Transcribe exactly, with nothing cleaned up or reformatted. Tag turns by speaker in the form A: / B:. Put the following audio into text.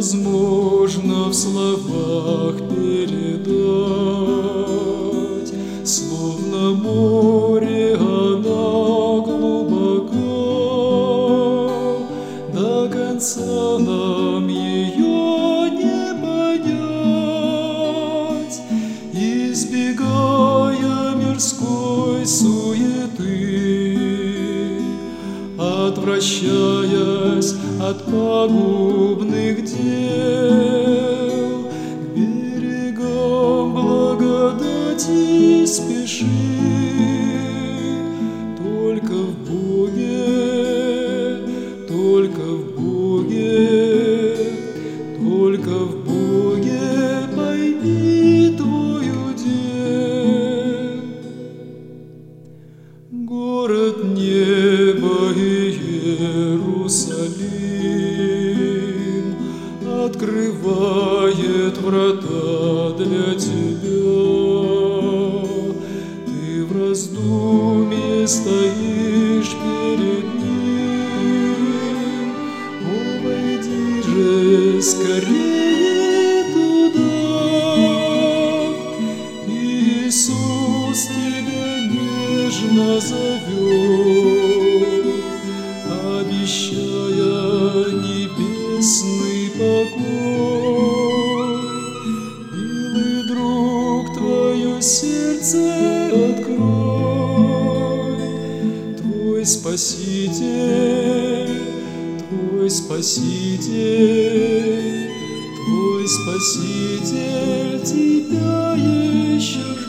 A: невозможно в словах передать. Словно море она глубоко, до конца нам ее не понять. Избегая мирской суеты, отвращаясь от пагубных дел, к берегам благодати спеши. Только в Боге, только в Боге, только в Боге пойми твой удел. Город неба и Иерусалим открывает врата для тебя. Ты в раздумье стоишь перед ним. О, войди же скорее туда. Иисус тебя нежно зовет, обещая небесный покой. Милый друг, твое сердце открой. Твой Спаситель, твой Спаситель, твой Спаситель тебя еще ждет.